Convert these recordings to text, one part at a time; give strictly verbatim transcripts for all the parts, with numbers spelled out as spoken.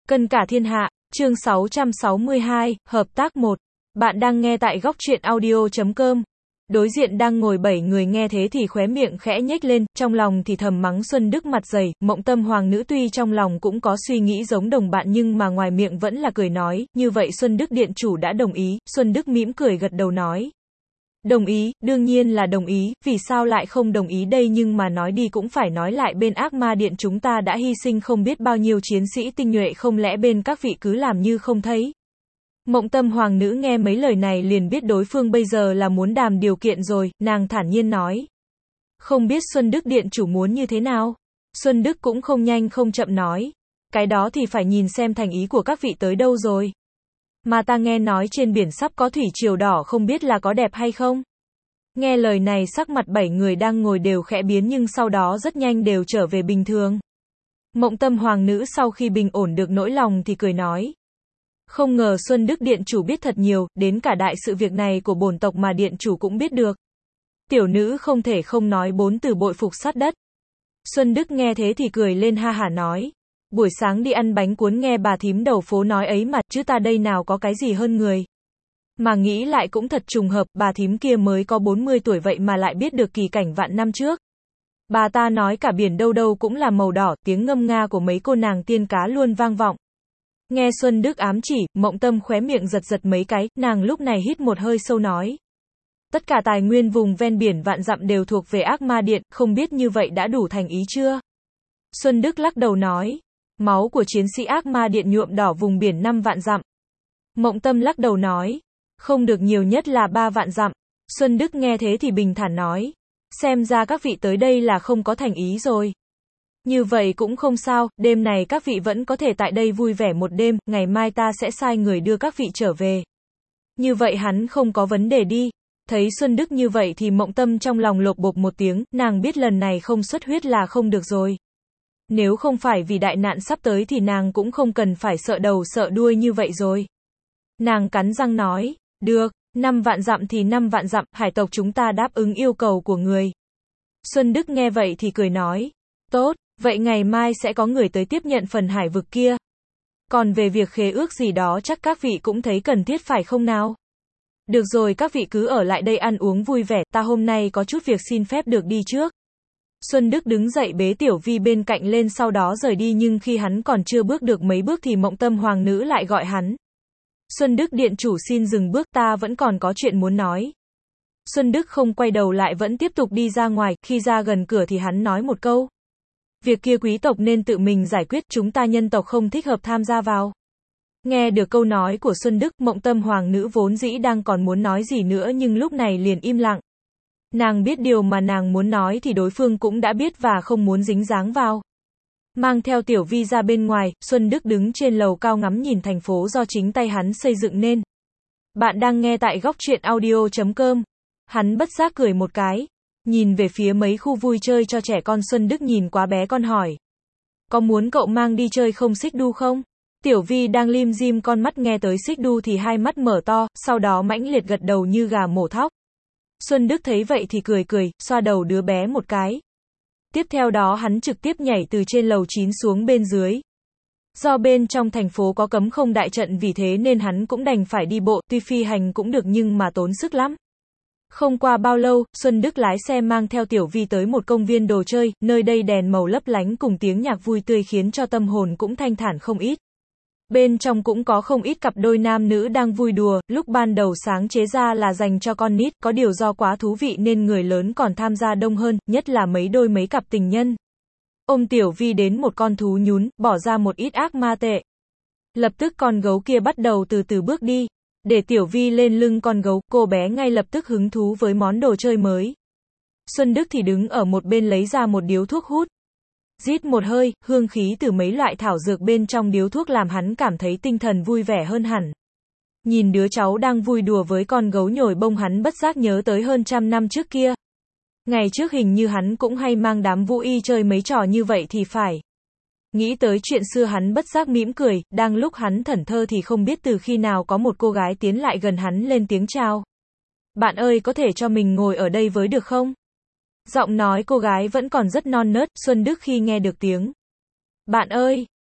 Cân cả thiên hạ, chương sáu trăm sáu mươi hai, hợp tác một. Bạn đang nghe tại góc truyện audio chấm com. Đối diện đang ngồi bảy người nghe thế thì khóe miệng khẽ nhếch lên, trong lòng thì thầm mắng Xuân Đức mặt dày. Mộng Tâm Hoàng nữ tuy trong lòng cũng có suy nghĩ giống đồng bạn nhưng mà ngoài miệng vẫn là cười nói, như vậy Xuân Đức điện chủ đã đồng ý. Xuân Đức mỉm cười gật đầu nói. Đồng ý, đương nhiên là đồng ý, vì sao lại không đồng ý đây, nhưng mà nói đi cũng phải nói lại, bên Ác Ma Điện chúng ta đã hy sinh không biết bao nhiêu chiến sĩ tinh nhuệ, không lẽ bên các vị cứ làm như không thấy. Mộng Tâm Hoàng nữ nghe mấy lời này liền biết đối phương bây giờ là muốn đàm điều kiện rồi, nàng thản nhiên nói. Không biết Xuân Đức điện chủ muốn như thế nào? Xuân Đức cũng không nhanh không chậm nói. Cái đó thì phải nhìn xem thành ý của các vị tới đâu rồi. Mà ta nghe nói trên biển sắp có thủy triều đỏ, không biết là có đẹp hay không? Nghe lời này sắc mặt bảy người đang ngồi đều khẽ biến nhưng sau đó rất nhanh đều trở về bình thường. Mộng Tâm Hoàng nữ sau khi bình ổn được nỗi lòng thì cười nói. Không ngờ Xuân Đức điện chủ biết thật nhiều, đến cả đại sự việc này của bổn tộc mà điện chủ cũng biết được. Tiểu nữ không thể không nói bốn từ bội phục sát đất. Xuân Đức nghe thế thì cười lên ha hả nói. Buổi sáng đi ăn bánh cuốn nghe bà thím đầu phố nói ấy mà, chứ ta đây nào có cái gì hơn người. Mà nghĩ lại cũng thật trùng hợp, bà thím kia mới có bốn mươi tuổi vậy mà lại biết được kỳ cảnh vạn năm trước. Bà ta nói cả biển đâu đâu cũng là màu đỏ, tiếng ngâm nga của mấy cô nàng tiên cá luôn vang vọng. Nghe Xuân Đức ám chỉ, Mộng Tâm khóe miệng giật giật mấy cái, nàng lúc này hít một hơi sâu nói. Tất cả tài nguyên vùng ven biển vạn dặm đều thuộc về Ác Ma Điện, không biết như vậy đã đủ thành ý chưa? Xuân Đức lắc đầu nói. Máu của chiến sĩ Ác Ma Điện nhuộm đỏ vùng biển năm vạn dặm. Mộng Tâm lắc đầu nói. Không được, nhiều nhất là ba vạn dặm. Xuân Đức nghe thế thì bình thản nói. Xem ra các vị tới đây là không có thành ý rồi. Như vậy cũng không sao, đêm này các vị vẫn có thể tại đây vui vẻ một đêm, ngày mai ta sẽ sai người đưa các vị trở về. Như vậy hắn không có vấn đề đi. Thấy Xuân Đức như vậy thì Mộng Tâm trong lòng lột bột một tiếng, nàng biết lần này không xuất huyết là không được rồi. Nếu không phải vì đại nạn sắp tới thì nàng cũng không cần phải sợ đầu sợ đuôi như vậy rồi. Nàng cắn răng nói, được, năm vạn dặm thì năm vạn dặm, hải tộc chúng ta đáp ứng yêu cầu của người. Xuân Đức nghe vậy thì cười nói, tốt, vậy ngày mai sẽ có người tới tiếp nhận phần hải vực kia. Còn về việc khế ước gì đó chắc các vị cũng thấy cần thiết phải không nào? Được rồi, các vị cứ ở lại đây ăn uống vui vẻ, ta hôm nay có chút việc xin phép được đi trước. Xuân Đức đứng dậy bế Tiểu Vi bên cạnh lên sau đó rời đi, nhưng khi hắn còn chưa bước được mấy bước thì Mộng Tâm Hoàng nữ lại gọi hắn. Xuân Đức điện chủ xin dừng bước, ta vẫn còn có chuyện muốn nói. Xuân Đức không quay đầu lại vẫn tiếp tục đi ra ngoài, khi ra gần cửa thì hắn nói một câu. Việc kia quý tộc nên tự mình giải quyết, chúng ta nhân tộc không thích hợp tham gia vào. Nghe được câu nói của Xuân Đức, Mộng Tâm Hoàng nữ vốn dĩ đang còn muốn nói gì nữa nhưng lúc này liền im lặng. Nàng biết điều mà nàng muốn nói thì đối phương cũng đã biết và không muốn dính dáng vào. Mang theo Tiểu Vi ra bên ngoài, Xuân Đức đứng trên lầu cao ngắm nhìn thành phố do chính tay hắn xây dựng nên. Bạn đang nghe tại góc truyện audio chấm com. Hắn bất giác cười một cái. Nhìn về phía mấy khu vui chơi cho trẻ con, Xuân Đức nhìn quá bé con hỏi. Có muốn cậu mang đi chơi không Xích Đu không? Tiểu Vi đang lim dim con mắt nghe tới Xích Đu thì hai mắt mở to, sau đó mãnh liệt gật đầu như gà mổ thóc. Xuân Đức thấy vậy thì cười cười, xoa đầu đứa bé một cái. Tiếp theo đó hắn trực tiếp nhảy từ trên lầu chín xuống bên dưới. Do bên trong thành phố có cấm không đại trận vì thế nên hắn cũng đành phải đi bộ, tuy phi hành cũng được nhưng mà tốn sức lắm. Không qua bao lâu, Xuân Đức lái xe mang theo Tiểu Vi tới một công viên đồ chơi, nơi đây đèn màu lấp lánh cùng tiếng nhạc vui tươi khiến cho tâm hồn cũng thanh thản không ít. Bên trong cũng có không ít cặp đôi nam nữ đang vui đùa, lúc ban đầu sáng chế ra là dành cho con nít, có điều do quá thú vị nên người lớn còn tham gia đông hơn, nhất là mấy đôi mấy cặp tình nhân. Ôm Tiểu Vi đến một con thú nhún, bỏ ra một ít ác ma tệ. Lập tức con gấu kia bắt đầu từ từ bước đi. Để Tiểu Vi lên lưng con gấu, cô bé ngay lập tức hứng thú với món đồ chơi mới. Xuân Đức thì đứng ở một bên lấy ra một điếu thuốc hút. Rít một hơi, hương khí từ mấy loại thảo dược bên trong điếu thuốc làm hắn cảm thấy tinh thần vui vẻ hơn hẳn. Nhìn đứa cháu đang vui đùa với con gấu nhồi bông, hắn bất giác nhớ tới hơn trăm năm trước kia. Ngày trước hình như hắn cũng hay mang đám vũ y chơi mấy trò như vậy thì phải. Nghĩ tới chuyện xưa hắn bất giác mỉm cười, đang lúc hắn thẫn thờ thì không biết từ khi nào có một cô gái tiến lại gần hắn lên tiếng chào. Bạn ơi, có thể cho mình ngồi ở đây với được không? Giọng nói cô gái vẫn còn rất non nớt, Xuân Đức khi nghe được tiếng. Bạn ơi,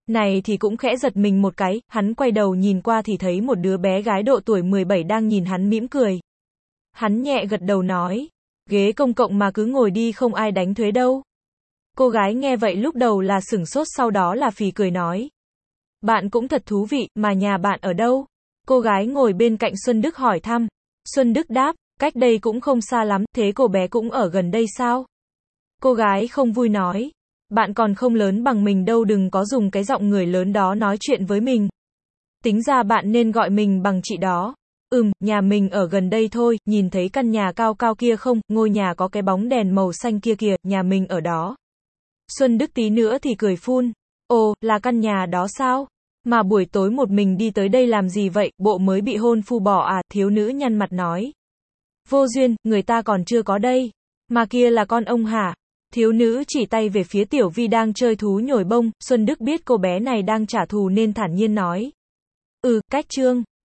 này thì cũng khẽ giật mình một cái, hắn quay đầu nhìn qua thì thấy một đứa bé gái độ tuổi mười bảy đang nhìn hắn mỉm cười. Hắn nhẹ gật đầu nói, ghế công cộng mà cứ ngồi đi không ai đánh thuế đâu. Cô gái nghe vậy lúc đầu là sửng sốt sau đó là phì cười nói. Bạn cũng thật thú vị, mà nhà bạn ở đâu? Cô gái ngồi bên cạnh Xuân Đức hỏi thăm. Xuân Đức đáp, cách đây cũng không xa lắm, thế cô bé cũng ở gần đây sao? Cô gái không vui nói. Bạn còn không lớn bằng mình đâu, đừng có dùng cái giọng người lớn đó nói chuyện với mình. Tính ra bạn nên gọi mình bằng chị đó. Ừm, nhà mình ở gần đây thôi, nhìn thấy căn nhà cao cao kia không, ngôi nhà có cái bóng đèn màu xanh kia kìa, nhà mình ở đó. Xuân Đức tí nữa thì cười phun. Ồ, là căn nhà đó sao? Mà buổi tối một mình đi tới đây làm gì vậy, bộ mới bị hôn phu bỏ à, thiếu nữ nhăn mặt nói. Vô duyên, người ta còn chưa có đây. Mà kia là con ông hả? Thiếu nữ chỉ tay về phía Tiểu Vi đang chơi thú nhồi bông, Xuân Đức biết cô bé này đang trả thù nên thản nhiên nói. Ừ, cách trương.